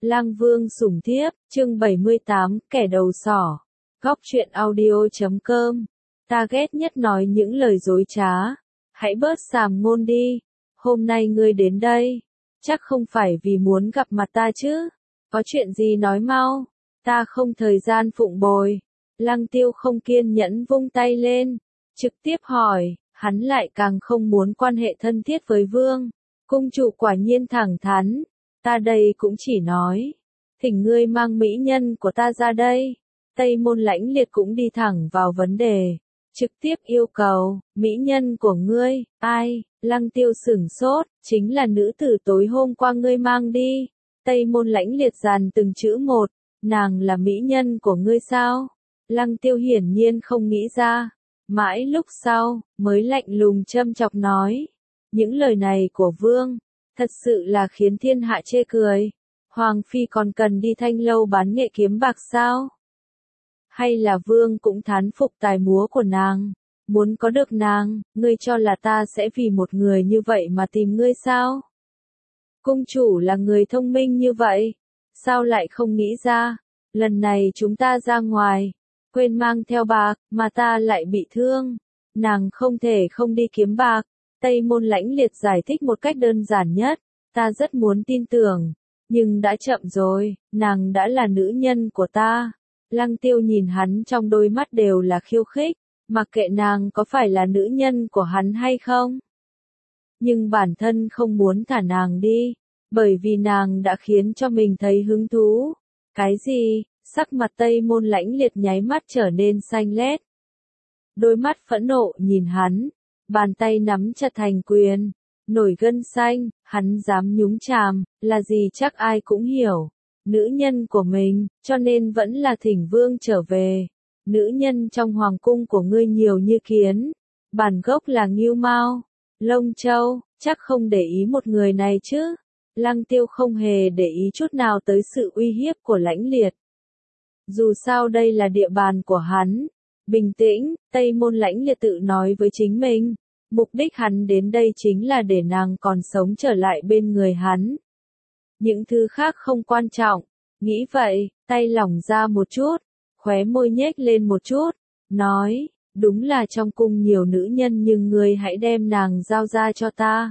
Lang Vương sủng thiếp, chương 78, kẻ đầu sỏ. Góc truyện audio.com. Ta ghét nhất nói những lời dối trá. Hãy bớt sàm ngôn đi. Hôm nay ngươi đến đây, chắc không phải vì muốn gặp mặt ta chứ? Có chuyện gì nói mau, ta không thời gian phụng bồi. Lăng Tiêu không kiên nhẫn vung tay lên, trực tiếp hỏi, hắn lại càng không muốn quan hệ thân thiết với Vương. Cung chủ quả nhiên thẳng thắn, ta đây cũng chỉ nói, thỉnh ngươi mang mỹ nhân của ta ra đây. Tây Môn Lãnh Liệt cũng đi thẳng vào vấn đề, trực tiếp yêu cầu, mỹ nhân của ngươi, ai? Lăng Tiêu sửng sốt, chính là nữ tử tối hôm qua ngươi mang đi. Tây Môn Lãnh Liệt dàn từng chữ một, nàng là mỹ nhân của ngươi sao? Lăng Tiêu hiển nhiên không nghĩ ra, mãi lúc sau, mới lạnh lùng châm chọc nói. Những lời này của Vương, thật sự là khiến thiên hạ chê cười. Hoàng Phi còn cần đi thanh lâu bán nghệ kiếm bạc sao? Hay là Vương cũng thán phục tài múa của nàng? Muốn có được nàng, ngươi cho là ta sẽ vì một người như vậy mà tìm ngươi sao? Cung chủ là người thông minh như vậy, sao lại không nghĩ ra? Lần này chúng ta ra ngoài, quên mang theo bạc, mà ta lại bị thương. Nàng không thể không đi kiếm bạc. Tây Môn Lãnh Liệt giải thích một cách đơn giản nhất, ta rất muốn tin tưởng, nhưng đã chậm rồi, nàng đã là nữ nhân của ta. Lăng Tiêu nhìn hắn trong đôi mắt đều là khiêu khích, mặc kệ nàng có phải là nữ nhân của hắn hay không. Nhưng bản thân không muốn thả nàng đi, bởi vì nàng đã khiến cho mình thấy hứng thú. Cái gì? Sắc mặt Tây Môn Lãnh Liệt nháy mắt trở nên xanh lét. Đôi mắt phẫn nộ nhìn hắn, bàn tay nắm chặt thành quyền, nổi gân xanh, hắn dám nhúng chàm, là gì chắc ai cũng hiểu. Nữ nhân của mình, cho nên vẫn là thỉnh Vương trở về. Nữ nhân trong hoàng cung của ngươi nhiều như kiến, bản gốc là Ngưu Mao, Lông Châu, chắc không để ý một người này chứ. Lăng Tiêu không hề để ý chút nào tới sự uy hiếp của Lãnh Liệt. Dù sao đây là địa bàn của hắn. Bình tĩnh, Tây Môn Lãnh Liệt tự nói với chính mình. Mục đích hắn đến đây chính là để nàng còn sống trở lại bên người hắn. Những thứ khác không quan trọng. Nghĩ vậy, tay lỏng ra một chút, khóe môi nhếch lên một chút, nói, đúng là trong cung nhiều nữ nhân nhưng ngươi hãy đem nàng giao ra cho ta.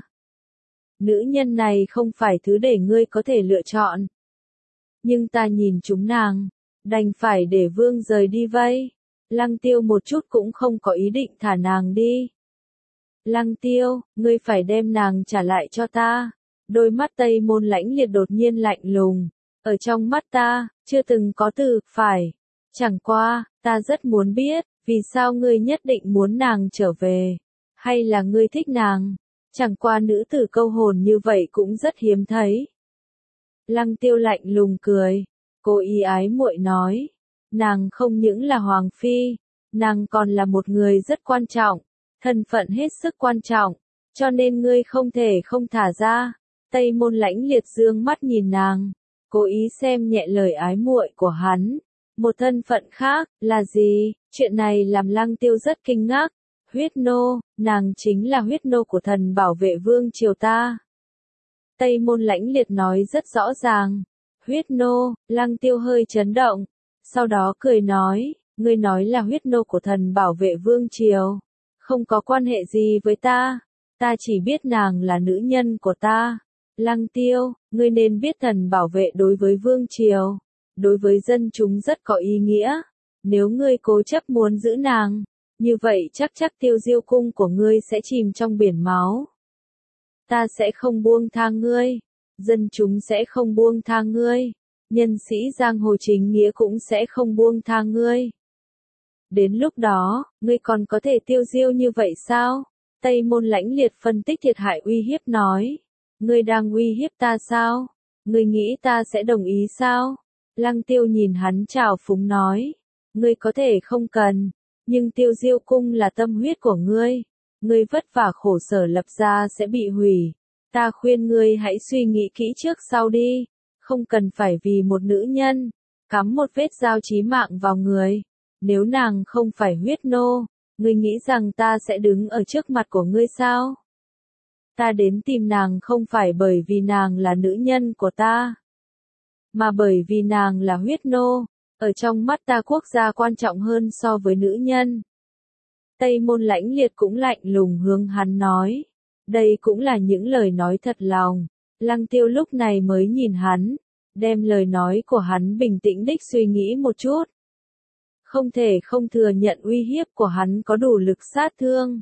Nữ nhân này không phải thứ để ngươi có thể lựa chọn. Nhưng ta nhìn chúng nàng, đành phải để Vương rời đi vây. Lăng Tiêu một chút cũng không có ý định thả nàng đi. Lăng Tiêu, ngươi phải đem nàng trả lại cho ta. Đôi mắt Tây Môn Lãnh Liệt đột nhiên lạnh lùng. Ở trong mắt ta, chưa từng có từ, phải. Chẳng qua, ta rất muốn biết, vì sao ngươi nhất định muốn nàng trở về. Hay là ngươi thích nàng? Chẳng qua nữ tử câu hồn như vậy cũng rất hiếm thấy. Lăng Tiêu lạnh lùng cười. Cô ý ái muội nói. Nàng không những là Hoàng Phi, nàng còn là một người rất quan trọng. Thân phận hết sức quan trọng, cho nên ngươi không thể không thả ra. Tây Môn Lãnh Liệt dương mắt nhìn nàng, cố ý xem nhẹ lời ái muội của hắn. Một thân phận khác, là gì? Chuyện này làm Lăng Tiêu rất kinh ngạc. Huyết nô, nàng chính là huyết nô của thần bảo vệ vương triều ta. Tây Môn Lãnh Liệt nói rất rõ ràng. Huyết nô, Lăng Tiêu hơi chấn động. Sau đó cười nói, ngươi nói là huyết nô của thần bảo vệ vương triều. Không có quan hệ gì với ta. Ta chỉ biết nàng là nữ nhân của ta. Lăng Tiêu, ngươi nên biết thần bảo vệ đối với vương triều, đối với dân chúng rất có ý nghĩa. Nếu ngươi cố chấp muốn giữ nàng, như vậy chắc Tiêu Diêu cung của ngươi sẽ chìm trong biển máu. Ta sẽ không buông tha ngươi. Dân chúng sẽ không buông tha ngươi. Nhân sĩ giang hồ chính nghĩa cũng sẽ không buông tha ngươi. Đến lúc đó, ngươi còn có thể tiêu diêu như vậy sao? Tây Môn Lãnh Liệt phân tích thiệt hại uy hiếp nói. Ngươi đang uy hiếp ta sao? Ngươi nghĩ ta sẽ đồng ý sao? Lăng Tiêu nhìn hắn trào phúng nói. Ngươi có thể không cần, nhưng Tiêu Diêu cung là tâm huyết của ngươi. Ngươi vất vả khổ sở lập ra sẽ bị hủy. Ta khuyên ngươi hãy suy nghĩ kỹ trước sau đi. Không cần phải vì một nữ nhân, cắm một vết dao chí mạng vào người. Nếu nàng không phải huyết nô, ngươi nghĩ rằng ta sẽ đứng ở trước mặt của ngươi sao? Ta đến tìm nàng không phải bởi vì nàng là nữ nhân của ta. mà bởi vì nàng là huyết nô, ở trong mắt ta quốc gia quan trọng hơn so với nữ nhân. Tây Môn Lãnh Liệt cũng lạnh lùng hướng hắn nói. Đây cũng là những lời nói thật lòng. Lăng Tiêu lúc này mới nhìn hắn, đem lời nói của hắn bình tĩnh đích suy nghĩ một chút. Không thể không thừa nhận uy hiếp của hắn có đủ lực sát thương.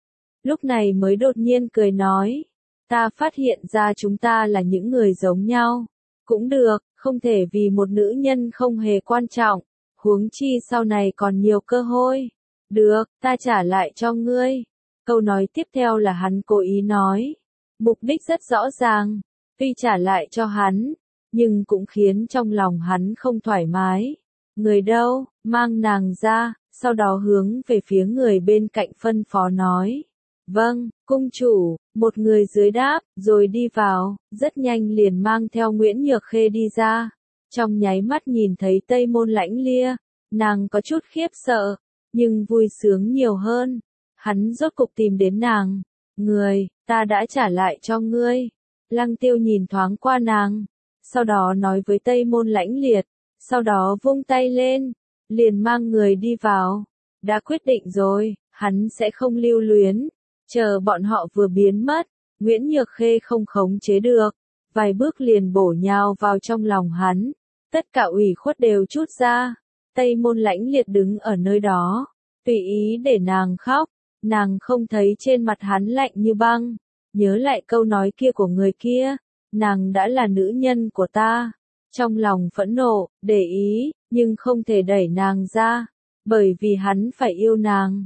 Lúc này mới đột nhiên cười nói, ta phát hiện ra chúng ta là những người giống nhau. Cũng được, không thể vì một nữ nhân không hề quan trọng, huống chi sau này còn nhiều cơ hội. Được, ta trả lại cho ngươi. Câu nói tiếp theo là hắn cố ý nói. Mục đích rất rõ ràng, tuy trả lại cho hắn, nhưng cũng khiến trong lòng hắn không thoải mái. Người đâu, mang nàng ra, sau đó hướng về phía người bên cạnh phân phó nói. Vâng, cung chủ, một người dưới đáp, rồi đi vào, rất nhanh liền mang theo Nguyễn Nhược Khê đi ra. Trong nháy mắt nhìn thấy Tây Môn Lãnh Lia, nàng có chút khiếp sợ, nhưng vui sướng nhiều hơn. Hắn rốt cục tìm đến nàng. Người, ta đã trả lại cho ngươi. Lăng Tiêu nhìn thoáng qua nàng, sau đó nói với Tây Môn Lãnh Liệt, sau đó vung tay lên, liền mang người đi vào. Đã quyết định rồi, hắn sẽ không lưu luyến. Chờ bọn họ vừa biến mất, Nguyễn Nhược Khê không khống chế được, vài bước liền bổ nhào vào trong lòng hắn. Tất cả ủy khuất đều trút ra. Tây Môn Lãnh Liệt đứng ở nơi đó, tùy ý để nàng khóc. Nàng không thấy trên mặt hắn lạnh như băng. Nhớ lại câu nói kia của người kia, nàng đã là nữ nhân của ta. Trong lòng phẫn nộ, để ý, nhưng không thể đẩy nàng ra. Bởi vì hắn phải yêu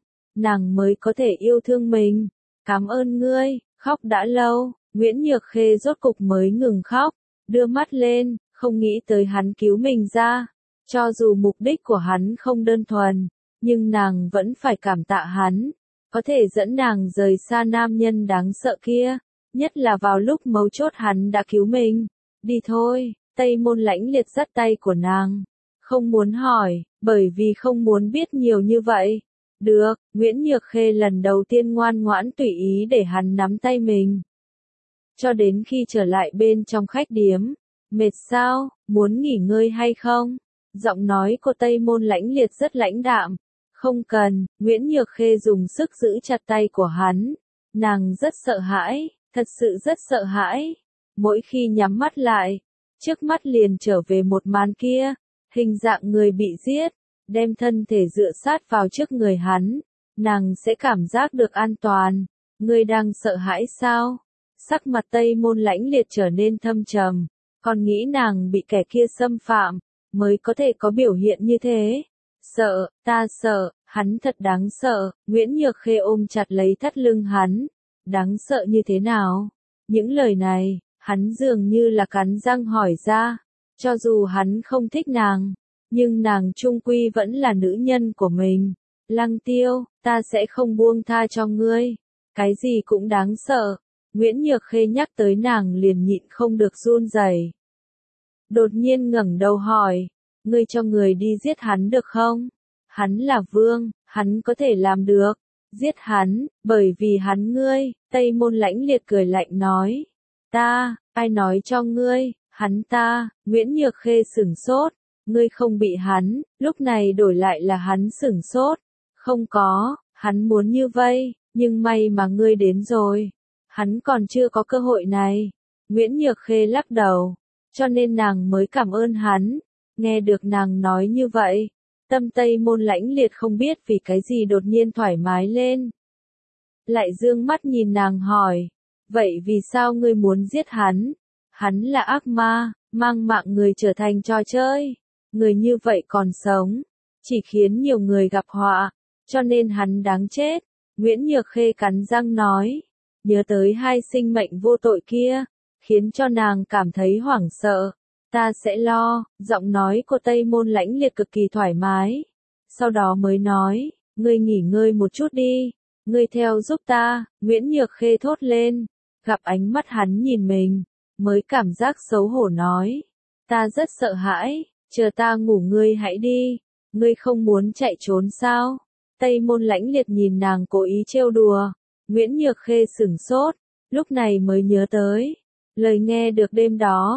nàng mới có thể yêu thương mình. Cảm ơn ngươi, khóc đã lâu, Nguyễn Nhược Khê rốt cục mới ngừng khóc, đưa mắt lên, không nghĩ tới hắn cứu mình ra. Cho dù mục đích của hắn không đơn thuần, nhưng nàng vẫn phải cảm tạ hắn. Có thể dẫn nàng rời xa nam nhân đáng sợ kia, nhất là vào lúc mấu chốt hắn đã cứu mình. Đi thôi, Tây Môn Lãnh Liệt dắt tay của nàng. Không muốn hỏi, bởi vì không muốn biết nhiều như vậy. Được, Nguyễn Nhược Khê lần đầu tiên ngoan ngoãn tùy ý để hắn nắm tay mình. Cho đến khi trở lại bên trong khách điếm. Mệt sao, muốn nghỉ ngơi hay không? Giọng nói của Tây Môn Lãnh Liệt rất lãnh đạm. Không cần, Nguyễn Nhược Khê dùng sức giữ chặt tay của hắn. Nàng rất sợ hãi, thật sự rất sợ hãi. Mỗi khi nhắm mắt lại, trước mắt liền trở về một màn kia, hình dạng người bị giết, đem thân thể dựa sát vào trước người hắn. Nàng sẽ cảm giác được an toàn. Ngươi đang sợ hãi sao? Sắc mặt Tây Môn Lãnh Liệt trở nên thâm trầm, còn nghĩ nàng bị kẻ kia xâm phạm, mới có thể có biểu hiện như thế. Sợ, ta sợ, hắn thật đáng sợ. Nguyễn Nhược Khê ôm chặt lấy thắt lưng hắn. Đáng sợ như thế nào? Những lời này, hắn dường như là cắn răng hỏi ra. Cho dù hắn không thích nàng, nhưng nàng chung quy vẫn là nữ nhân của mình. Lăng Tiêu, ta sẽ không buông tha cho ngươi. Cái gì cũng đáng sợ. Nguyễn Nhược Khê nhắc tới nàng liền nhịn không được run rẩy. Đột nhiên ngẩng đầu hỏi, ngươi cho người đi giết hắn được không? Hắn là vương, hắn có thể làm được. Giết hắn, bởi vì hắn ngươi. Tây Môn Lãnh Liệt cười lạnh nói. Ta, ai nói cho ngươi, hắn ta. Nguyễn Nhược Khê sửng sốt. Ngươi không bị hắn, lúc này đổi lại là hắn sửng sốt. Không có, hắn muốn như vây, nhưng may mà ngươi đến rồi. Hắn còn chưa có cơ hội này. Nguyễn Nhược Khê lắc đầu, cho nên nàng mới cảm ơn hắn. Nghe được nàng nói như vậy, tâm Tây Môn Lãnh Liệt không biết vì cái gì đột nhiên thoải mái lên. Lại dương mắt nhìn nàng hỏi, vậy vì sao ngươi muốn giết hắn? Hắn là ác ma, mang mạng người trở thành trò chơi. Người như vậy còn sống, chỉ khiến nhiều người gặp họa, cho nên hắn đáng chết. Nguyễn Nhược Khê cắn răng nói, nhớ tới hai sinh mệnh vô tội kia, khiến cho nàng cảm thấy hoảng sợ. Ta sẽ lo, giọng nói của Tây Môn Lãnh Liệt cực kỳ thoải mái. Sau đó mới nói, ngươi nghỉ ngơi một chút đi, ngươi theo giúp ta. Nguyễn Nhược Khê thốt lên, gặp ánh mắt hắn nhìn mình, mới cảm giác xấu hổ nói, ta rất sợ hãi, chờ ta ngủ ngươi hãy đi, ngươi không muốn chạy trốn sao? Tây Môn Lãnh Liệt nhìn nàng cố ý trêu đùa, Nguyễn Nhược Khê sửng sốt, lúc này mới nhớ tới lời nghe được đêm đó.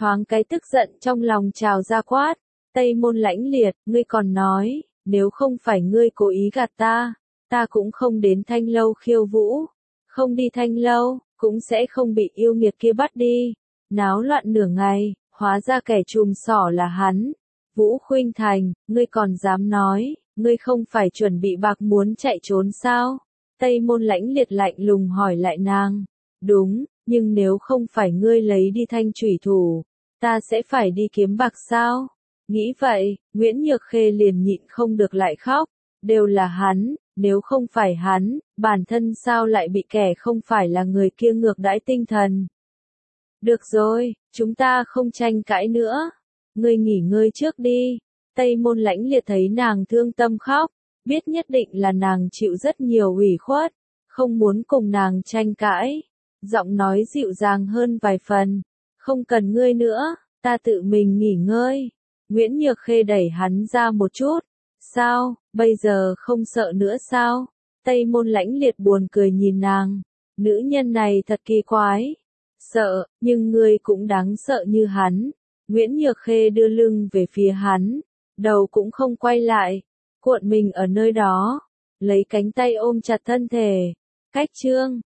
Thoáng cái tức giận trong lòng trào ra quát. Tây Môn Lãnh Liệt, ngươi còn nói, nếu không phải ngươi cố ý gạt ta cũng không đến Thanh Lâu khiêu vũ. Không đi Thanh Lâu, cũng sẽ không bị yêu nghiệt kia bắt đi. Náo loạn nửa ngày, hóa ra kẻ trùm sỏ là hắn. Vũ Khuynh Thành, ngươi còn dám nói, ngươi không phải chuẩn bị bạc muốn chạy trốn sao? Tây Môn Lãnh Liệt lạnh lùng hỏi lại nàng. Đúng, nhưng nếu không phải ngươi lấy đi thanh chủy thủ, ta sẽ phải đi kiếm bạc sao? Nghĩ vậy, Nguyễn Nhược Khê liền nhịn không được lại khóc. Đều là hắn, nếu không phải hắn, bản thân sao lại bị kẻ không phải là người kia ngược đãi tinh thần? Được rồi, chúng ta không tranh cãi nữa. Ngươi nghỉ ngơi trước đi. Tây Môn Lãnh Liệt thấy nàng thương tâm khóc, biết nhất định là nàng chịu rất nhiều ủy khuất, không muốn cùng nàng tranh cãi. Giọng nói dịu dàng hơn vài phần. Không cần ngươi nữa, ta tự mình nghỉ ngơi. Nguyễn Nhược Khê đẩy hắn ra một chút. Sao, bây giờ không sợ nữa sao? Tây Môn Lãnh Liệt buồn cười nhìn nàng. Nữ nhân này thật kỳ quái. Sợ, nhưng ngươi cũng đáng sợ như hắn. Nguyễn Nhược Khê đưa lưng về phía hắn, đầu cũng không quay lại, cuộn mình ở nơi đó, lấy cánh tay ôm chặt thân thể. Cách chương